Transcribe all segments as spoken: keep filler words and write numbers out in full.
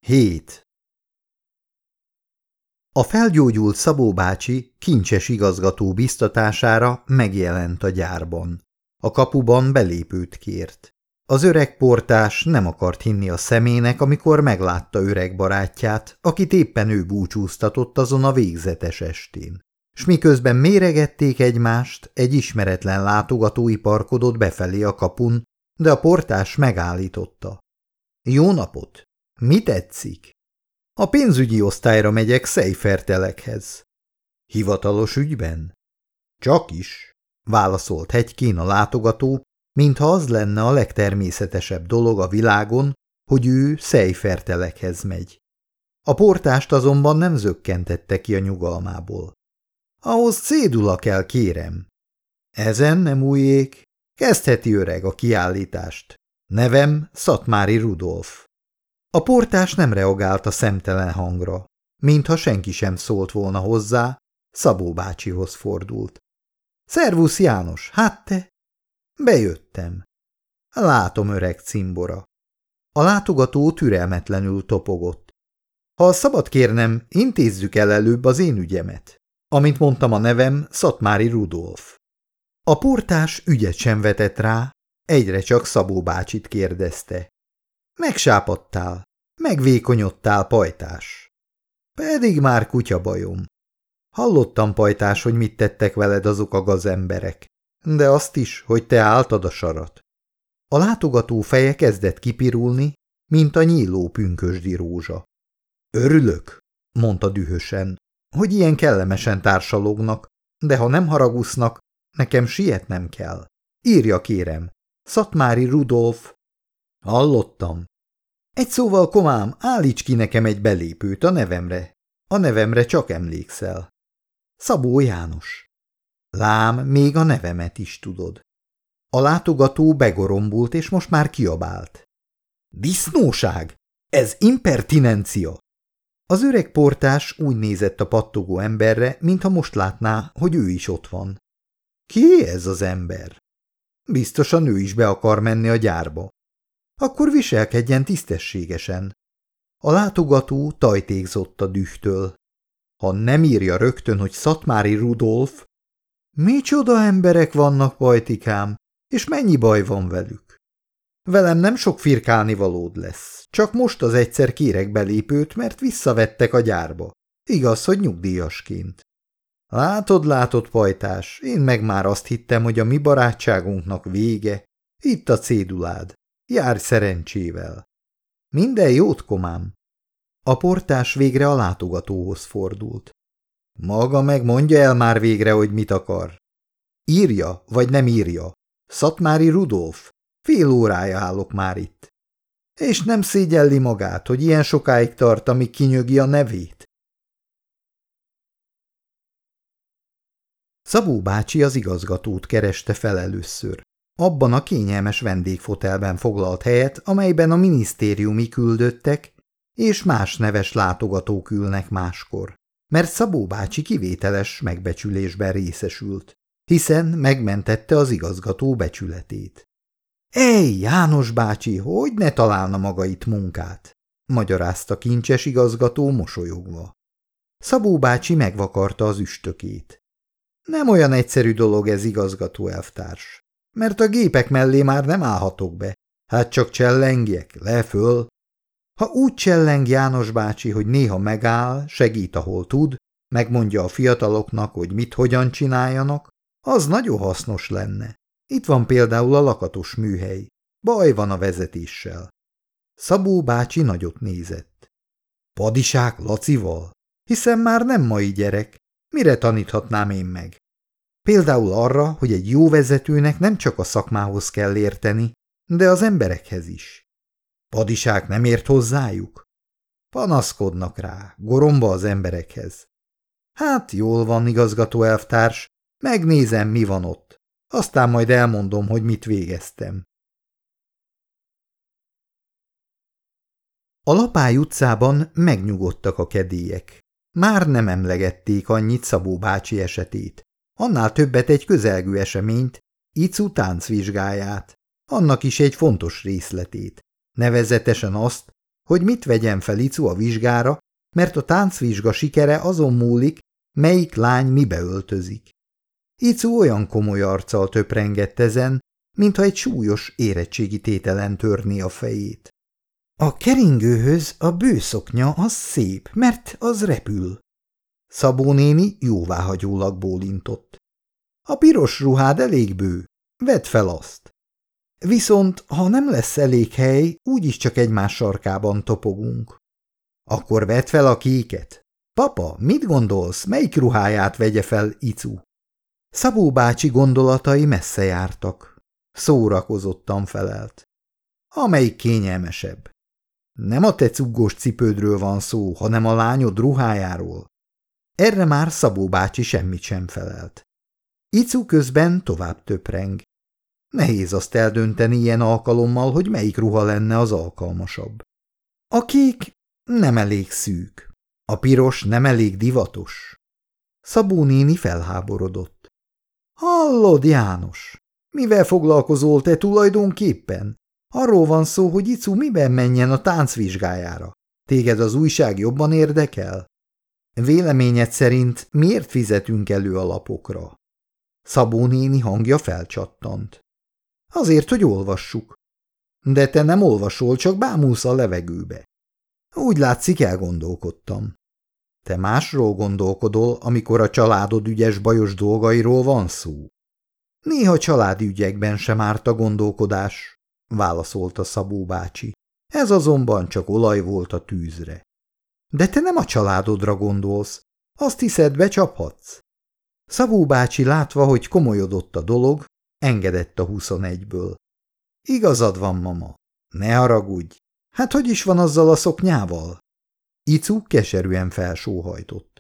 Hét. A felgyógyult Szabó bácsi kincses igazgató biztatására megjelent a gyárban. A kapuban belépőt kért. Az öreg portás nem akart hinni a szemének, amikor meglátta öreg barátját, akit éppen ő búcsúztatott azon a végzetes estén. S miközben méregették egymást, egy ismeretlen látogató iparkodott befelé a kapun, de a portás megállította. Jó napot! Mi tetszik? A pénzügyi osztályra megyek Szejfertelekhez. Hivatalos ügyben? Csak is, válaszolt Hegykén a látogató, mintha az lenne a legtermészetesebb dolog a világon, hogy ő Szejfertelekhez megy. A portást azonban nem zökkentette ki a nyugalmából. Ahhoz cédula kell, kérem. Ezen nem újjék. Kezdheti öreg a kiállítást. Nevem Szatmári Rudolf. A portás nem reagált a szemtelen hangra. Mintha senki sem szólt volna hozzá, Szabó bácsihoz fordult. Szervusz János, hát te? Bejöttem. Látom, öreg cimbora. A látogató türelmetlenül topogott. Ha szabad kérnem, intézzük el előbb az én ügyemet. Amint mondtam, a nevem Szatmári Rudolf. A portás ügyet sem vetett rá, egyre csak Szabó bácsit kérdezte. Megsápadtál, megvékonyodtál, pajtás. Pedig már kutyabajom. Hallottam, pajtás, hogy mit tettek veled azok a gazemberek, de azt is, hogy te álltad a sarat. A látogató feje kezdett kipirulni, mint a nyíló pünkösdi rózsa. Örülök, mondta dühösen, hogy ilyen kellemesen társalognak, de ha nem haragusznak, nekem sietnem kell. Írja, kérem, Szatmári Rudolf. Hallottam. Egy szóval, komám, állíts ki nekem egy belépőt a nevemre. A nevemre csak emlékszel. Szabó János. Lám, még a nevemet is tudod. A látogató begorombult, és most már kiabált. Disznóság! Ez impertinencia! Az öreg portás úgy nézett a pattogó emberre, mintha most látná, hogy ő is ott van. Ki ez az ember? Biztosan ő is be akar menni a gyárba. Akkor viselkedjen tisztességesen. A látogató tajtékzott a dühtől. Ha nem írja rögtön, hogy Szatmári Rudolf, micsoda emberek vannak, pajtikám, és mennyi baj van velük? Velem nem sok firkálni valód lesz, csak most az egyszer kérek belépőt, mert visszavettek a gyárba. Igaz, hogy nyugdíjasként. Látod, látod, pajtás, én meg már azt hittem, hogy a mi barátságunknak vége. Itt a cédulád. Járj szerencsével. Minden jót, komám. A portás végre a látogatóhoz fordult. Maga meg mondja el már végre, hogy mit akar. Írja, vagy nem írja. Szatmári Rudolf. Fél órája állok már itt. És nem szégyelli magát, hogy ilyen sokáig tart, amíg kinyögi a nevét? Szabó bácsi az igazgatót kereste fel először. Abban a kényelmes vendégfotelben foglalt helyet, amelyben a minisztériumi küldöttek és más neves látogatók ülnek máskor. Mert Szabó bácsi kivételes megbecsülésben részesült, hiszen megmentette az igazgató becsületét. Ej, János bácsi, hogy ne találna maga itt munkát? Magyarázta kincses igazgató mosolyogva. Szabó bácsi megvakarta az üstökét. Nem olyan egyszerű dolog ez, igazgató elvtárs, mert a gépek mellé már nem állhatok be, hát csak csellengjek, le föl. Ha úgy cselleng János bácsi, hogy néha megáll, segít, ahol tud, megmondja a fiataloknak, hogy mit hogyan csináljanak, az nagyon hasznos lenne. Itt van például a lakatos műhely. Baj van a vezetéssel. Szabó bácsi nagyot nézett. Padisák Lacival? Hiszen már nem mai gyerek. Mire taníthatnám én meg? Például arra, hogy egy jó vezetőnek nem csak a szakmához kell érteni, de az emberekhez is. Padisák nem ért hozzájuk? Panaszkodnak rá, goromba az emberekhez. Hát jól van, igazgató elvtárs, megnézem, mi van ott. Aztán majd elmondom, hogy mit végeztem. A Lapály utcában megnyugodtak a kedélyek. Már nem emlegették annyit Szabó bácsi esetét. Annál többet egy közelgő eseményt, Icu táncvizsgáját, annak is egy fontos részletét, nevezetesen azt, hogy mit vegyen fel Icu a vizsgára, mert a táncvizsga sikere azon múlik, melyik lány mibe öltözik. Icu olyan komoly arccal töprengett ezen, mintha egy súlyos érettségi tételen törné a fejét. A keringőhöz a bőszoknya az szép, mert az repül. Szabó néni jóváhagyólag bólintott. A piros ruhád elég bő, vedd fel azt. Viszont, ha nem lesz elég hely, úgyis csak egymás sarkában topogunk. Akkor vedd fel a kéket. Papa, mit gondolsz, melyik ruháját vegye fel Icu? Szabó bácsi gondolatai messze jártak. Szórakozottan felelt. Amelyik kényelmesebb. Nem a te cuggos cipődről van szó, hanem a lányod ruhájáról. Erre már Szabó bácsi semmit sem felelt. Icu közben tovább töpreng. Nehéz azt eldönteni ilyen alkalommal, hogy melyik ruha lenne az alkalmasabb. A kék nem elég szűk, a piros nem elég divatos. Szabó néni felháborodott. Hallod, János, mivel foglalkozol te tulajdonképpen? Arról van szó, hogy Icu miben menjen a táncvizsgájára. Téged az újság jobban érdekel? Véleményed szerint miért fizetünk elő a lapokra? Szabó néni hangja felcsattant. Azért, hogy olvassuk. De te nem olvasol, csak bámulsz a levegőbe. Úgy látszik, elgondolkodtam. Te másról gondolkodol, amikor a családod ügyes bajos dolgairól van szó. Néha családi ügyekben sem árt a gondolkodás, válaszolta Szabó bácsi. Ez azonban csak olaj volt a tűzre. De te nem a családodra gondolsz, azt hiszed, becsaphatsz. Szabó bácsi látva, hogy komolyodott a dolog, engedett a huszonegyből. Igazad van, mama, ne haragudj. Hát hogy is van azzal a szoknyával? Icu keserűen felsóhajtott.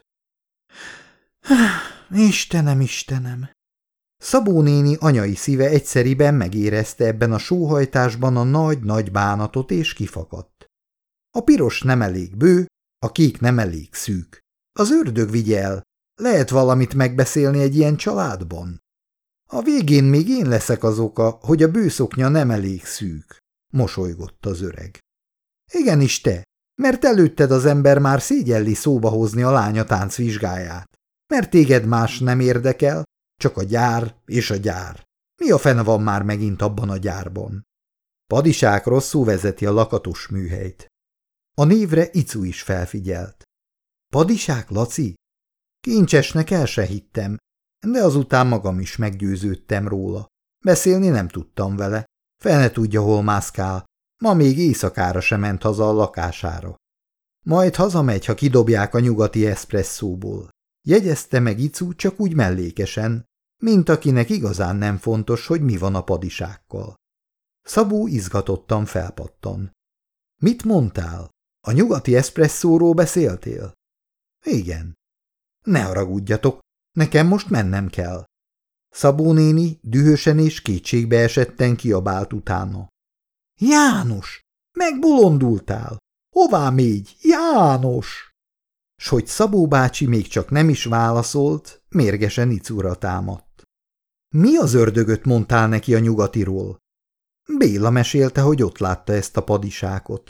Istenem, Istenem! Szabó néni anyai szíve egyszeriben megérezte ebben a sóhajtásban a nagy-nagy bánatot, és kifakadt. A piros nem elég bő, a kék nem elég szűk. Az ördög vigye el, lehet valamit megbeszélni egy ilyen családban? A végén még én leszek az oka, hogy a bőszoknya nem elég szűk, mosolygott az öreg. Igenis te, mert előtted az ember már szégyelli szóba hozni a lánya táncvizsgáját, mert téged más nem érdekel, csak a gyár és a gyár. Mi a fene van már megint abban a gyárban? Padisák rosszul vezeti a lakatos műhelyt. A névre Icu is felfigyelt. Padisák, Laci? Kincsesnek el se hittem, de azután magam is meggyőződtem róla. Beszélni nem tudtam vele, fel ne tudja, hol mászkál, ma még éjszakára sem ment haza a lakására. Majd hazamegy, ha kidobják a nyugati eszpresszóból. Jegyezte meg Icu csak úgy mellékesen, mint akinek igazán nem fontos, hogy mi van a padisákkal. Szabó izgatottan felpattan. Mit mondtál? A nyugati eszpresszóról beszéltél? Igen. Ne haragudjatok, nekem most mennem kell. Szabó néni dühösen és kétségbe esetten kiabált utána. János, megbolondultál! Hová mégy, János? S hogy Szabó bácsi még csak nem is válaszolt, mérgesen Icura támadt. Mi az ördögöt mondtál neki a nyugatiról? Béla mesélte, hogy ott látta ezt a padisákot.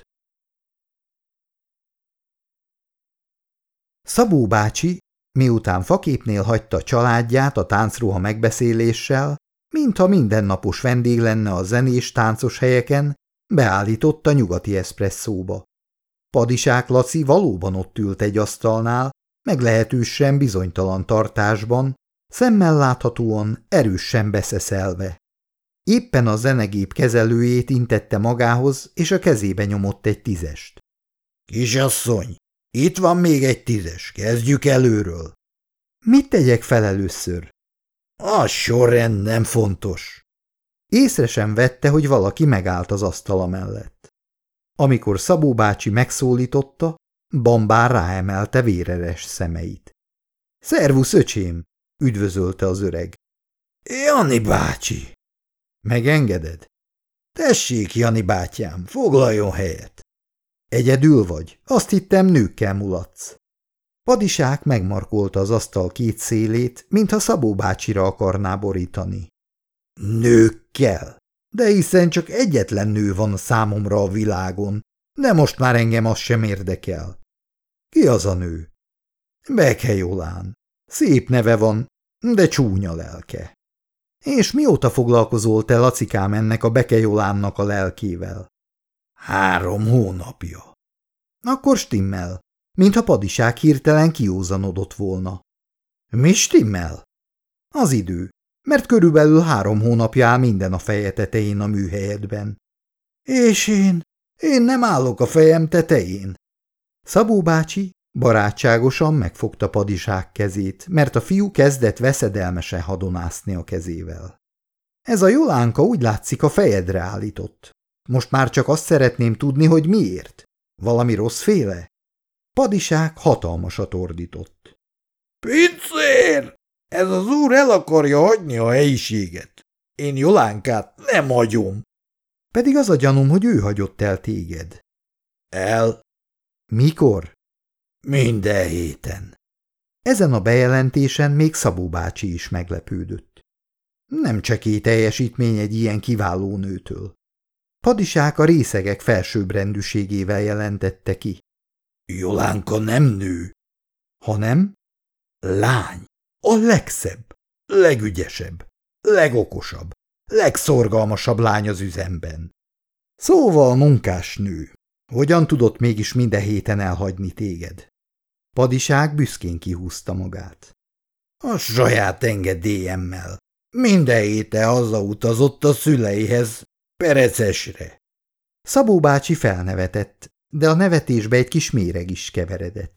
Szabó bácsi, miután faképnél hagyta családját a táncruha megbeszéléssel, mintha mindennapos vendég lenne a zenés táncos helyeken, beállított a nyugati eszpresszóba. Padisák Laci valóban ott ült egy asztalnál, meglehetősen bizonytalan tartásban, szemmel láthatóan erősen beszeszelve. Éppen a zenegép kezelőjét intette magához, és a kezébe nyomott egy tízest. – Kisasszony, itt van még egy tízes, kezdjük előről. – Mit tegyek fel először? – A sorrend nem fontos. Észre sem vette, hogy valaki megállt az asztala mellett. Amikor Szabó bácsi megszólította, Bambár ráemelte véreres szemeit. – Szervusz, öcsém! – üdvözölte az öreg. – Jani bácsi! – Megengeded? – Tessék, Jani bátyám, foglaljon helyet! – Egyedül vagy? Azt hittem, nőkkel mulatsz. Padisák megmarkolta az asztal két szélét, mintha Szabó bácsira akarná borítani. – Nőkkel? De hiszen csak egyetlen nő van számomra a világon, De most már engem az sem érdekel. Ki az a nő? Beke Jolán. Szép neve van, de csúnya lelke. És mióta foglalkozol te, Lacikám, ennek a Beke Jolánnak a lelkével? Három hónapja. Akkor stimmel, mintha Padiság hirtelen kiózanodott volna. Mi stimmel? Az idő, mert körülbelül három hónapja áll minden a feje tetején a műhelyedben. És én, én nem állok a fejem tetején. Szabó bácsi barátságosan megfogta Padiság kezét, mert a fiú kezdett veszedelmesen hadonászni a kezével. Ez a Jolánka úgy látszik a fejedre állított. Most már csak azt szeretném tudni, hogy miért. Valami rosszféle? Padiság hatalmasat ordított. Pincér! Ez az úr el akarja hagyni a helyiséget. Én Jolánkát nem hagyom. Pedig az a gyanúm, hogy ő hagyott el téged. El? Mikor? Minden héten. Ezen a bejelentésen még Szabó bácsi is meglepődött. Nem csekély teljesítmény egy ilyen kiváló nőtől. Padiság a részegek felsőbbrendűségével jelentette ki. Jolánka nem nő, hanem lány. A legszebb, legügyesebb, legokosabb, legszorgalmasabb lány az üzemben. Szóval munkásnő, hogyan tudott mégis minden héten elhagyni téged? Padiság büszkén kihúzta magát. A saját engedélyemmel. Minden héten hazautazott a szüleihez, Perecesre. Szabó bácsi felnevetett, de a nevetésbe egy kis méreg is keveredett.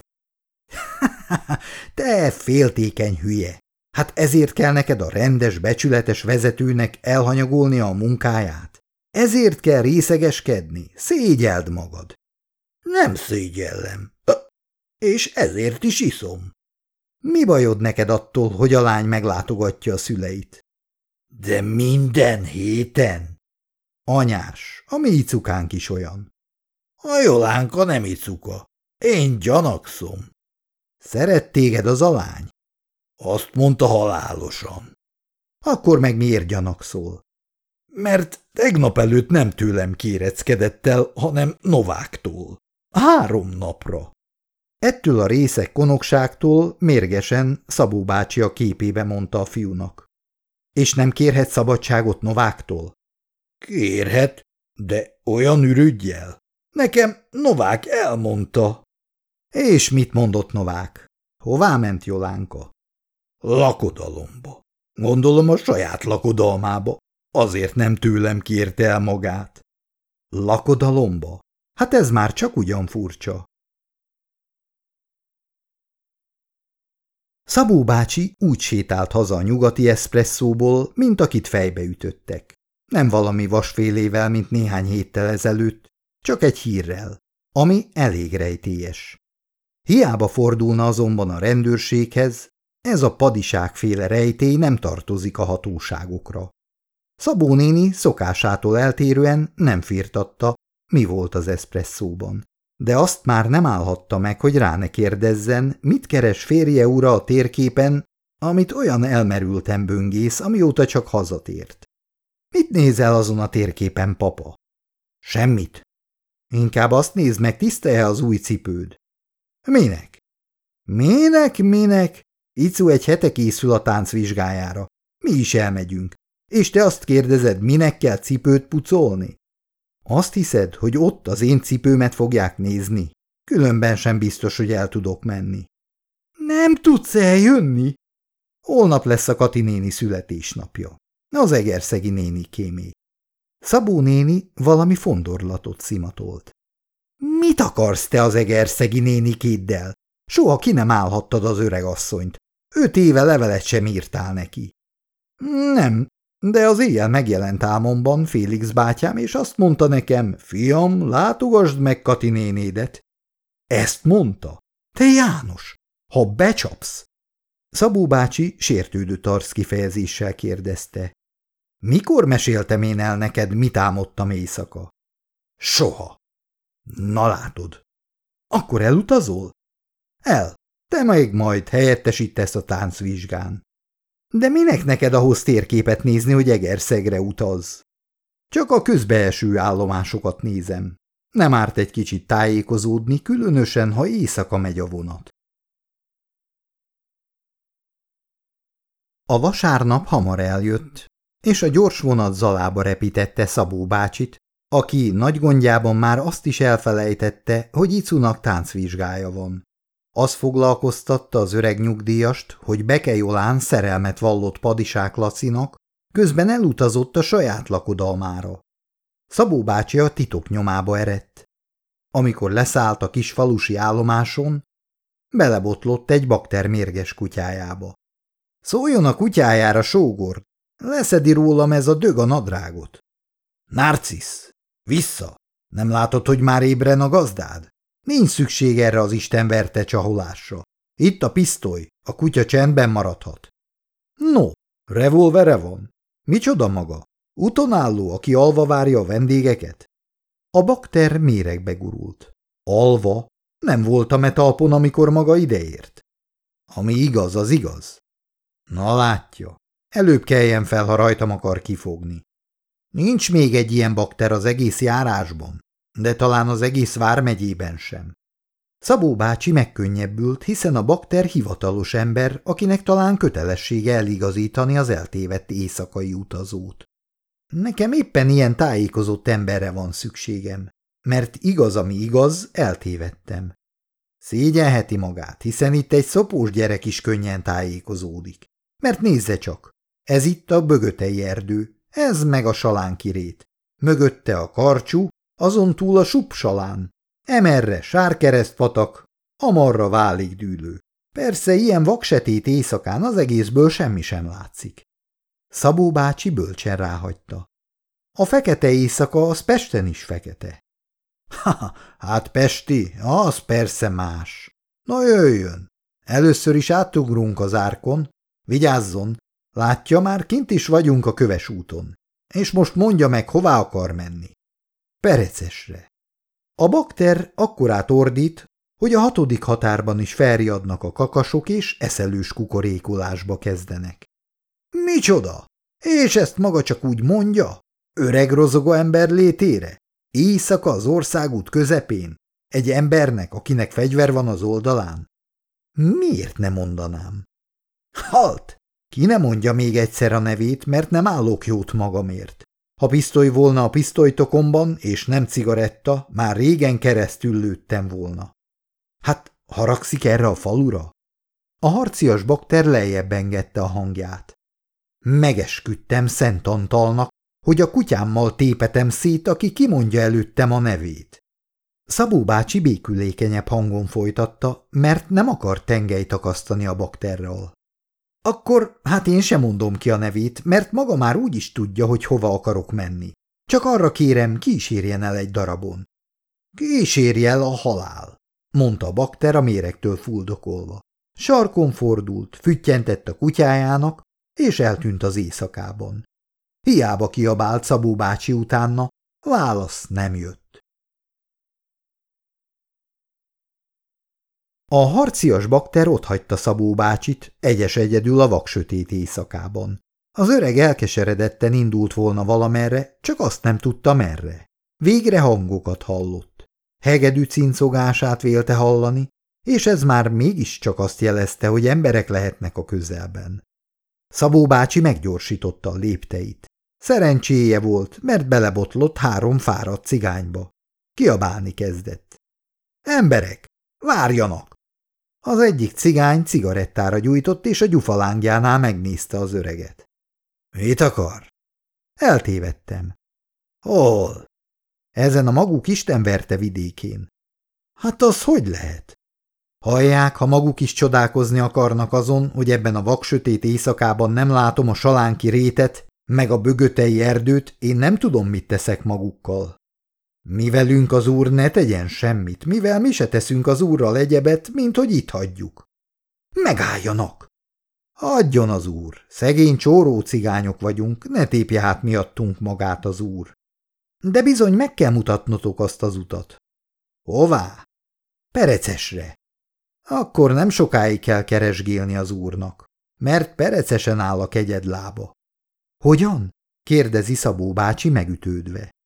Te féltékeny hülye! Hát ezért kell neked a rendes, becsületes vezetőnek elhanyagolnia a munkáját? Ezért kell részegeskedni? Szégyeld magad! Nem szégyellem. És ezért is iszom. Mi bajod neked attól, hogy a lány meglátogatja a szüleit? De minden héten? Anyás, a mi icukánk is olyan. A Jolánka nem icuka. Én gyanakszom. Szeret téged az a lány? Azt mondta halálosan. Akkor meg miért gyanakszol? Mert tegnap előtt nem tőlem kéreckedett el, hanem Nováktól. Három napra. Ettől a részek konokságtól mérgesen Szabó bácsi a képébe mondta a fiúnak. És nem kérhet szabadságot Nováktól? Kérhet, de olyan ürüggyel. Nekem Novák elmondta. És mit mondott Novák? Hová ment Jolánka? Lakodalomba. Gondolom a saját lakodalmába. Azért nem tőlem kérte el magát. Lakodalomba? Hát ez már csak ugyan furcsa. Szabó bácsi úgy sétált haza a nyugati eszpresszóból, mint akit fejbe ütöttek. Nem valami vasfélével, mint néhány héttel ezelőtt, csak egy hírrel, ami elég rejtélyes. Hiába fordulna azonban a rendőrséghez, ez a Padiságféle rejtély nem tartozik a hatóságokra. Szabó néni szokásától eltérően nem firtatta, mi volt az eszpresszóban, de azt már nem állhatta meg, hogy rá ne kérdezzen, mit keres férje ura a térképen, amit olyan elmerülten böngész, amióta csak hazatért. Mit nézel azon a térképen, papa? Semmit. Inkább azt nézd meg, tiszta-e az új cipőd. Minek? Minek, minek? Icu egy hete készül a táncvizsgájára. Mi is elmegyünk. És te azt kérdezed, minek kell cipőt pucolni? Azt hiszed, hogy ott az én cipőmet fogják nézni? Különben sem biztos, hogy el tudok menni. Nem tudsz eljönni? Holnap lesz a Kati néni születésnapja. Az egerszegi néni kémé. Szabó néni valami fondorlatot szimatolt. Mit akarsz te az egerszegi nénikéddel? Soha ki nem állhattad az öreg asszonyt. Öt éve levelet sem írtál neki. Nem, de az éjjel megjelent álmomban Félix bátyám, és azt mondta nekem, fiam, látogasd meg Kati nénédet. Ezt mondta? Te János, ha becsapsz! Szabó bácsi sértődött arckifejezéssel kérdezte. Mikor meséltem én el neked, mit álmodtam éjszaka? Soha. Na látod. Akkor elutazol? El. Te meg majd helyettesítesz a táncvizsgán. De minek neked ahhoz térképet nézni, hogy Egerszegre utazz? Csak a közbeeső állomásokat nézem. Nem árt egy kicsit tájékozódni, különösen, ha éjszaka megy a vonat. A vasárnap hamar eljött, és a gyors vonat zalába repítette Szabó bácsit, aki nagy gondjában már azt is elfelejtette, hogy Icunak táncvizsgája van. Az foglalkoztatta az öreg nyugdíjast, hogy Beke Jolán szerelmet vallott Padisák Lacinak, közben elutazott a saját lakodalmára. Szabó bácsi a titok nyomába eredt. Amikor leszállt a kis falusi állomáson, belebotlott egy bakter mérges kutyájába. Szóljon a kutyájára, sógor, leszedi rólam ez a dög a nadrágot. Narcisz, vissza! Nem látod, hogy már ébren a gazdád? Nincs szükség erre az istenverte csaholásra. Itt a pisztoly, a kutya csendben maradhat. No, revolvere van. Micsoda maga? Utonálló, aki alva várja a vendégeket? A bakter méregbe gurult. Alva? Nem voltam e talpon, amikor maga ideért. Ami igaz, az igaz. Na látja, előbb keljen fel, ha rajtam akar kifogni. Nincs még egy ilyen bakter az egész járásban, de talán az egész vármegyében sem. Szabó bácsi megkönnyebbült, hiszen a bakter hivatalos ember, akinek talán kötelessége eligazítani az eltévedt éjszakai utazót. Nekem éppen ilyen tájékozott emberre van szükségem, mert igaz, ami igaz, eltévedtem. Szégyelheti magát, hiszen itt egy szopós gyerek is könnyen tájékozódik. Mert nézze csak, ez itt a bögötei erdő, ez meg a salánkirét. Mögötte a karcsú, azon túl a supsalán. Emerre sárkeresztpatak, amarra válig dűlő. Persze ilyen vaksetét éjszakán az egészből semmi sem látszik. Szabó bácsi bölcsen ráhagyta. A fekete éjszaka az Pesten is fekete. Ha, hát pesti, az persze más. Na jöjjön, először is átugrunk az árkon. Vigyázzon, látja, már kint is vagyunk a köves úton. És most mondja meg, hová akar menni. Perecesre. A bakter akkorát ordít, hogy a hatodik határban is felriadnak a kakasok, és eszelős kukorékolásba kezdenek. Micsoda? És ezt maga csak úgy mondja? Öreg rozogó ember létére? Éjszaka az országút közepén? Egy embernek, akinek fegyver van az oldalán? Miért ne mondanám? Halt! Ki ne mondja még egyszer a nevét, mert nem állok jót magamért. Ha pisztoly volna a pisztolytokomban, és nem cigaretta, már régen keresztül lőttem volna. Hát, haragszik erre a falura? A harcias bakter lejjebb engedte a hangját. Megesküdtem Szent Antalnak, hogy a kutyámmal tépetem szét, aki kimondja előttem a nevét. Szabó bácsi békülékenyebb hangon folytatta, mert nem akart tengelyt akasztani a bakterral. Akkor hát én sem mondom ki a nevét, mert maga már úgy is tudja, hogy hova akarok menni. Csak arra kérem, kísérjen el egy darabon. Kísérj el a halál, mondta a bakter a méregtől fuldokolva. Sarkon fordult, füttyentett a kutyájának, és eltűnt az éjszakában. Hiába kiabált Szabó bácsi utána, válasz nem jött. A harcias bakter otthagyta Szabó bácsit, egyes egyedül a vaksötét éjszakában. Az öreg elkeseredetten indult volna valamerre, csak azt nem tudta merre. Végre hangokat hallott. Hegedű cincogását vélte hallani, és ez már mégiscsak azt jelezte, hogy emberek lehetnek a közelben. Szabó bácsi meggyorsította a lépteit. Szerencséje volt, mert belebotlott három fáradt cigányba. Kiabálni kezdett. Emberek, várjanak! Az egyik cigány cigarettára gyújtott, és a gyufalángjánál megnézte az öreget. Mit akar? Eltévedtem. Hol? Ezen a maguk istenverte vidékén. Hát az hogy lehet? Hallják, ha maguk is csodálkozni akarnak azon, hogy ebben a vaksötét éjszakában nem látom a salánki rétet, meg a bögötei erdőt, én nem tudom, mit teszek magukkal. Mi velünk az úr ne tegyen semmit, mivel mi se teszünk az úrral egyebet, mint hogy itt hagyjuk. Megálljanak! Adjon az úr, szegény csóró cigányok vagyunk, ne tépje hát miattunk magát az úr. De bizony meg kell mutatnotok azt az utat. Hová? Perecesre. Akkor nem sokáig kell keresgélni az úrnak, mert Perecesen áll a kegyed lába. Hogyan? Kérdezi Szabó bácsi megütődve.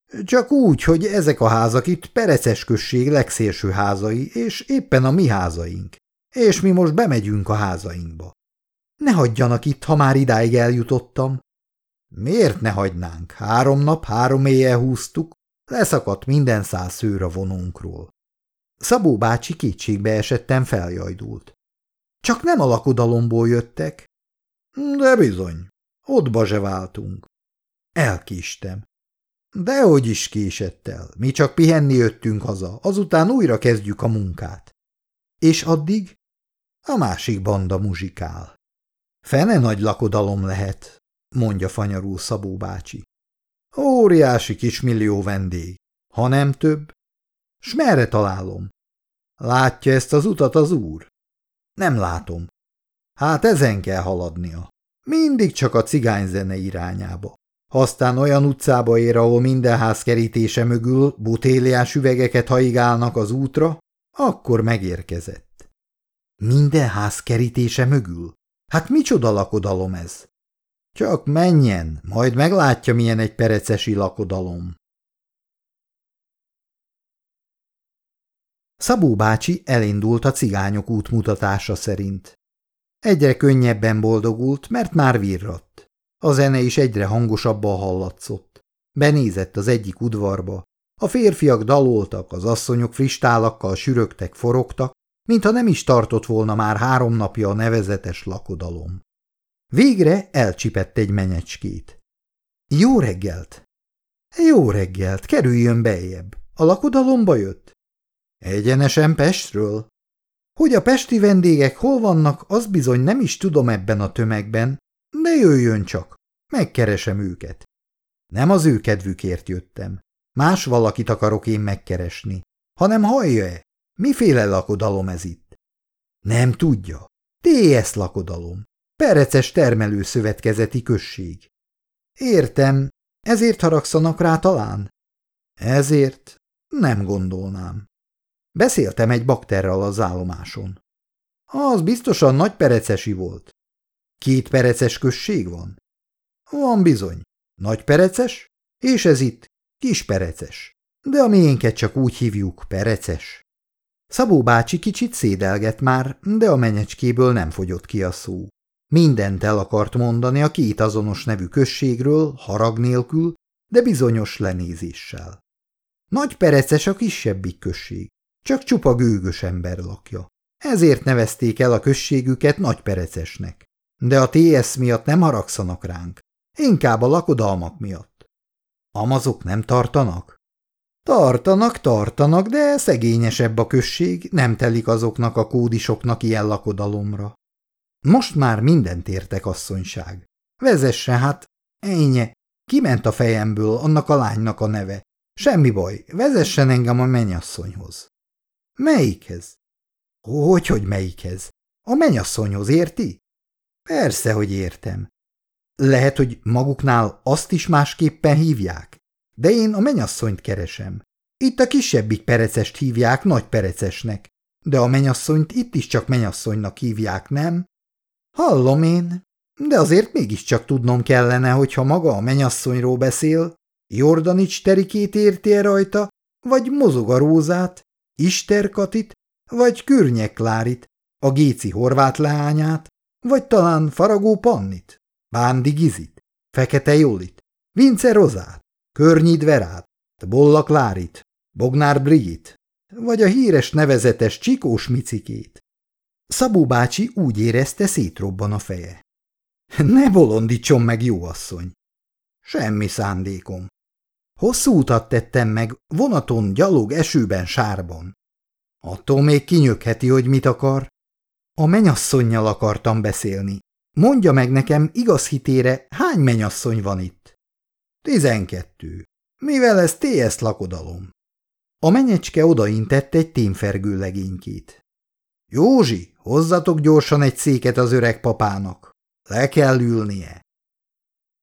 Csak úgy, hogy ezek a házak itt Pereces község legszélső házai, és éppen a mi házaink. És mi most bemegyünk a házainkba. Ne hagyjanak itt, ha már idáig eljutottam. Miért ne hagynánk? Három nap, három éjjel húztuk, leszakadt minden száz szőr a vonónkról. Szabó bácsi kétségbe esetten feljajdult. Csak nem a lakodalomból jöttek? De bizony, ottba se váltunk. Elkéstem. Dehogy is késett el, mi csak pihenni jöttünk haza, azután újra kezdjük a munkát. És addig a másik banda muzsikál. Fene nagy lakodalom lehet, mondja fanyarul Szabó bácsi. Óriási kismillió vendég, ha nem több. S merre találom? Látja ezt az utat az úr? Nem látom. Hát ezen kell haladnia. Mindig csak a cigányzene irányába. Ha aztán olyan utcába ér, ahol minden ház kerítése mögül butéliás üvegeket haigálnak az útra, akkor megérkezett. Minden ház kerítése mögül? Hát micsoda lakodalom ez? Csak menjen, majd meglátja, milyen egy perecesi lakodalom. Szabó bácsi elindult a cigányok útmutatása szerint. Egyre könnyebben boldogult, mert már virradt. A zene is egyre hangosabban hallatszott. Benézett az egyik udvarba. A férfiak daloltak, az asszonyok friss tálakkal sürögtek, forogtak, mintha nem is tartott volna már három napja a nevezetes lakodalom. Végre elcsipett egy menyecskét. Jó reggelt! Jó reggelt, kerüljön beljebb. A lakodalomba jött? Egyenesen Pestről? Hogy a pesti vendégek hol vannak, az bizony nem is tudom ebben a tömegben, de jöjjön csak, megkeresem őket. Nem az ő kedvükért jöttem. Más valakit akarok én megkeresni. Hanem hallja-e? Miféle lakodalom ez itt? Nem tudja. té es lakodalom. Pereces termelőszövetkezeti község. Értem. Ezért haragszanak rá talán? Ezért? Nem gondolnám. Beszéltem egy bakterral az állomáson. Az biztosan nagy perecesi volt. Két pereces község van? Van bizony. Nagy pereces, és ez itt kis pereces. De a miénket csak úgy hívjuk, pereces. Szabó bácsi kicsit szédelgett már, de a menyecskéből nem fogyott ki a szó. Mindent el akart mondani a két azonos nevű községről, harag nélkül, de bizonyos lenézéssel. Nagy pereces a kisebbik község, csak csupa gőgös ember lakja. Ezért nevezték el a községüket Nagyperecesnek. De a té es miatt nem haragszanak ránk, inkább a lakodalmak miatt. Amazok nem tartanak? Tartanak, tartanak, de szegényesebb a község, nem telik azoknak a kódisoknak ilyen lakodalomra. Most már mindent értek, asszonyság. Vezesse hát, ennyi, kiment a fejemből annak a lánynak a neve. Semmi baj, vezessen engem a mennyasszonyhoz. Melyikhez? Hogy, hogy melyikhez? A mennyasszonyhoz, érti? Persze, hogy értem. Lehet, hogy maguknál azt is másképpen hívják, de én a mennyasszonyt keresem. Itt a kisebbik perecest hívják Nagy Perecesnek, de a mennyasszonyt itt is csak mennyasszonynak hívják, nem? Hallom én, de azért mégiscsak tudnom kellene, hogyha maga a mennyasszonyról beszél, Jordanics Terikét érti-e rajta, vagy Mozog a Rózát, Ister Katit, vagy Kürnyek Klárit, a Géci Horváth leányát, vagy talán Faragó Pannit, Bándi Gizit, Fekete Jolit, Vince Rozát, Környid Verát, Bolla Klárit, Bognár Brigit, vagy a híres nevezetes Csikós Micikét. Szabó bácsi úgy érezte, szétrobban a feje. Ne bolondítson meg, jó asszony! Semmi szándékom. Hosszú utat tettem meg, vonaton, gyalog, esőben, sárban. Attól még kinyögheti, hogy mit akar. A mennyasszonnyal akartam beszélni. Mondja meg nekem igaz hitére, hány mennyasszony van itt? Tizenkettő. Mivel ez té es lakodalom. A mennyecske odaintett egy témfergő legénykét. Józsi, hozzatok gyorsan egy széket az öreg papának. Le kell ülnie.